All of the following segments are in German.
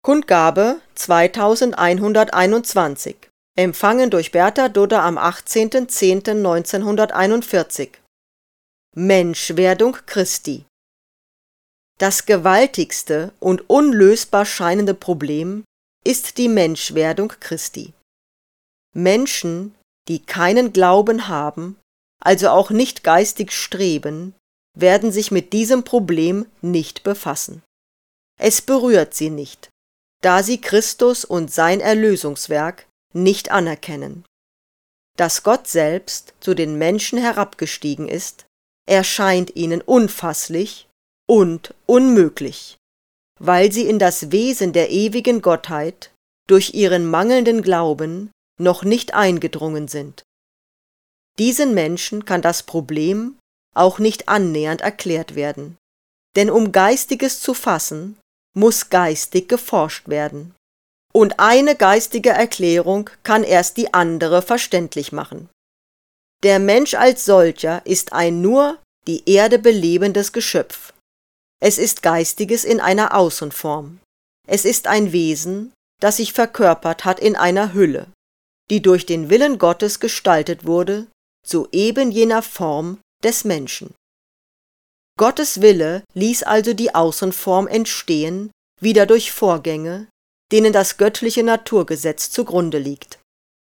Kundgabe 2121. Empfangen durch Bertha Dudder am 18.10.1941. Menschwerdung Christi. Das gewaltigste und unlösbar scheinende Problem ist die Menschwerdung Christi. Menschen, die keinen Glauben haben, also auch nicht geistig streben, werden sich mit diesem Problem nicht befassen. Es berührt sie nicht, da sie Christus und sein Erlösungswerk nicht anerkennen. Dass Gott selbst zu den Menschen herabgestiegen ist, erscheint ihnen unfasslich und unmöglich, weil sie in das Wesen der ewigen Gottheit durch ihren mangelnden Glauben noch nicht eingedrungen sind. Diesen Menschen kann das Problem auch nicht annähernd erklärt werden, denn um Geistiges zu fassen, muss geistig geforscht werden. Und eine geistige Erklärung kann erst die andere verständlich machen. Der Mensch als solcher ist ein nur die Erde belebendes Geschöpf. Es ist Geistiges in einer Außenform. Es ist ein Wesen, das sich verkörpert hat in einer Hülle, die durch den Willen Gottes gestaltet wurde, zu eben jener Form des Menschen. Gottes Wille ließ also die Außenform entstehen, wieder durch Vorgänge, denen das göttliche Naturgesetz zugrunde liegt.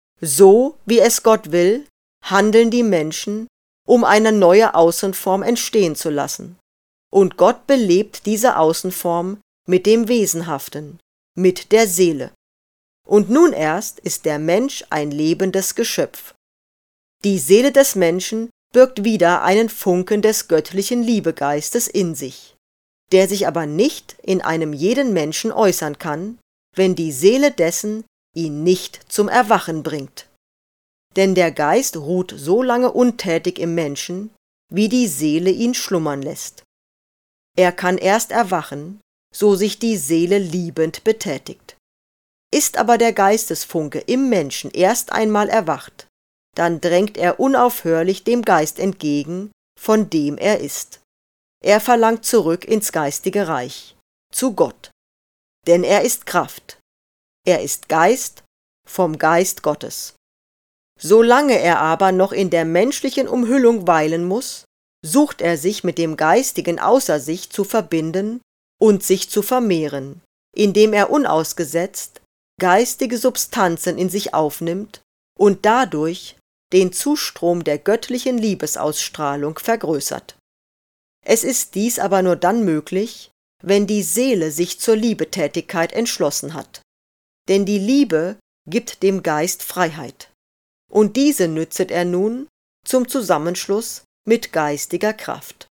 So, wie es Gott will, handeln die Menschen, um eine neue Außenform entstehen zu lassen. Und Gott belebt diese Außenform mit dem Wesenhaften, mit der Seele. Und nun erst ist der Mensch ein lebendes Geschöpf. Die Seele des Menschen birgt wieder einen Funken des göttlichen Liebegeistes in sich, der sich aber nicht in einem jeden Menschen äußern kann, wenn die Seele dessen ihn nicht zum Erwachen bringt. Denn der Geist ruht so lange untätig im Menschen, wie die Seele ihn schlummern lässt. Er kann erst erwachen, so sich die Seele liebend betätigt. Ist aber der Geistesfunke im Menschen erst einmal erwacht, dann drängt er unaufhörlich dem Geist entgegen, von dem er ist. Er verlangt zurück ins geistige Reich, zu Gott. Denn er ist Kraft. Er ist Geist vom Geist Gottes. Solange er aber noch in der menschlichen Umhüllung weilen muss, sucht er sich mit dem Geistigen außer sich zu verbinden und sich zu vermehren, indem er unausgesetzt geistige Substanzen in sich aufnimmt und dadurch den Zustrom der göttlichen Liebesausstrahlung vergrößert. Es ist dies aber nur dann möglich, wenn die Seele sich zur Liebetätigkeit entschlossen hat. Denn die Liebe gibt dem Geist Freiheit. Und diese nützet er nun zum Zusammenschluss mit geistiger Kraft.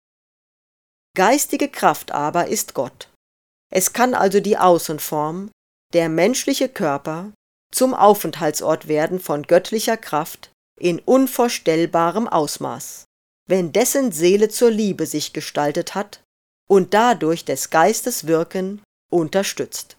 Geistige Kraft aber ist Gott. Es kann also die Außenform, der menschliche Körper, zum Aufenthaltsort werden von göttlicher Kraft in unvorstellbarem Ausmaß, wenn dessen Seele zur Liebe sich gestaltet hat und dadurch des Geistes Wirken unterstützt.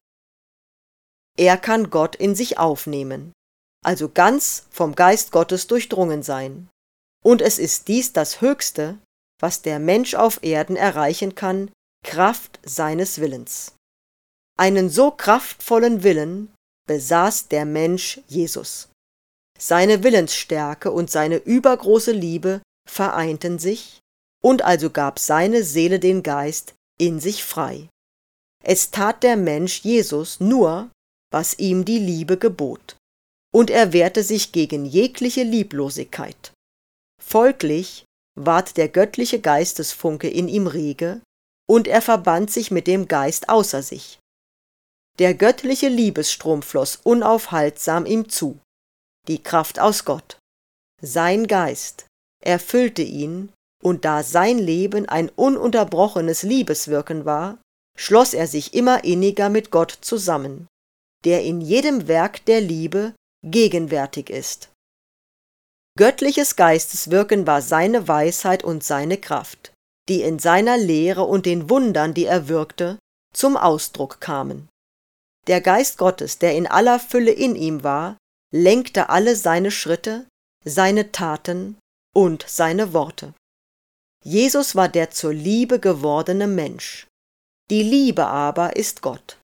Er kann Gott in sich aufnehmen, also ganz vom Geist Gottes durchdrungen sein. Und es ist dies das Höchste, was der Mensch auf Erden erreichen kann, Kraft seines Willens. Einen so kraftvollen Willen besaß der Mensch Jesus. Seine Willensstärke und seine übergroße Liebe vereinten sich, und also gab seine Seele den Geist in sich frei. Es tat der Mensch Jesus nur, was ihm die Liebe gebot, und er wehrte sich gegen jegliche Lieblosigkeit. Folglich ward der göttliche Geistesfunke in ihm rege, und er verband sich mit dem Geist außer sich. Der göttliche Liebesstrom floss unaufhaltsam ihm zu, die Kraft aus Gott. Sein Geist erfüllte ihn, und da sein Leben ein ununterbrochenes Liebeswirken war, schloss er sich immer inniger mit Gott zusammen, der in jedem Werk der Liebe gegenwärtig ist. Göttliches Geisteswirken war seine Weisheit und seine Kraft, die in seiner Lehre und den Wundern, die er wirkte, zum Ausdruck kamen. Der Geist Gottes, der in aller Fülle in ihm war, lenkte alle seine Schritte, seine Taten und seine Worte. Jesus war der zur Liebe gewordene Mensch. Die Liebe aber ist Gott.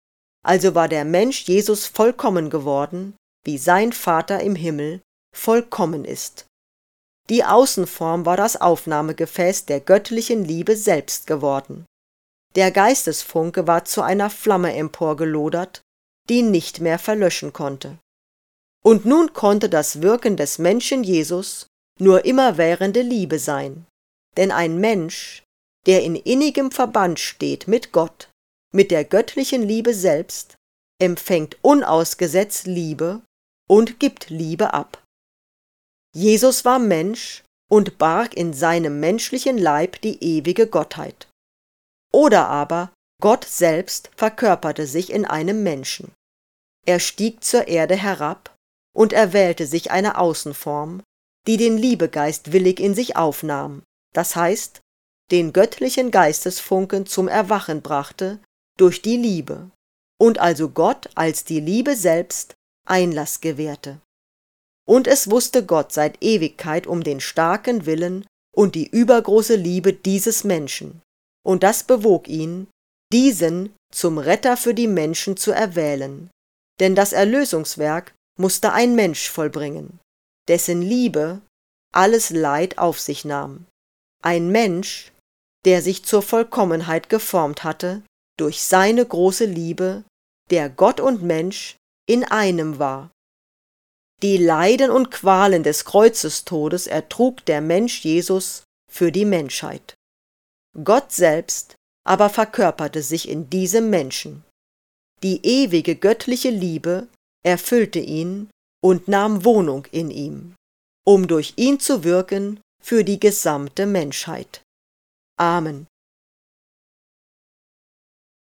Also war der Mensch Jesus vollkommen geworden, wie sein Vater im Himmel vollkommen ist. Die Außenform war das Aufnahmegefäß der göttlichen Liebe selbst geworden. Der Geistesfunke war zu einer Flamme emporgelodert, die nicht mehr verlöschen konnte. Und nun konnte das Wirken des Menschen Jesus nur immerwährende Liebe sein, denn ein Mensch, der in innigem Verband steht mit Gott, mit der göttlichen Liebe selbst, empfängt unausgesetzt Liebe und gibt Liebe ab. Jesus war Mensch und barg in seinem menschlichen Leib die ewige Gottheit. Oder aber Gott selbst verkörperte sich in einem Menschen. Er stieg zur Erde herab und erwählte sich eine Außenform, die den Liebegeist willig in sich aufnahm, das heißt, den göttlichen Geistesfunken zum Erwachen brachte durch die Liebe und also Gott als die Liebe selbst Einlass gewährte. Und es wusste Gott seit Ewigkeit um den starken Willen und die übergroße Liebe dieses Menschen, und das bewog ihn, diesen zum Retter für die Menschen zu erwählen, denn das Erlösungswerk musste ein Mensch vollbringen, dessen Liebe alles Leid auf sich nahm, ein Mensch, der sich zur Vollkommenheit geformt hatte durch seine große Liebe, der Gott und Mensch in einem war. Die Leiden und Qualen des Kreuzestodes ertrug der Mensch Jesus für die Menschheit. Gott selbst aber verkörperte sich in diesem Menschen. Die ewige göttliche Liebe erfüllte ihn und nahm Wohnung in ihm, um durch ihn zu wirken für die gesamte Menschheit. Amen.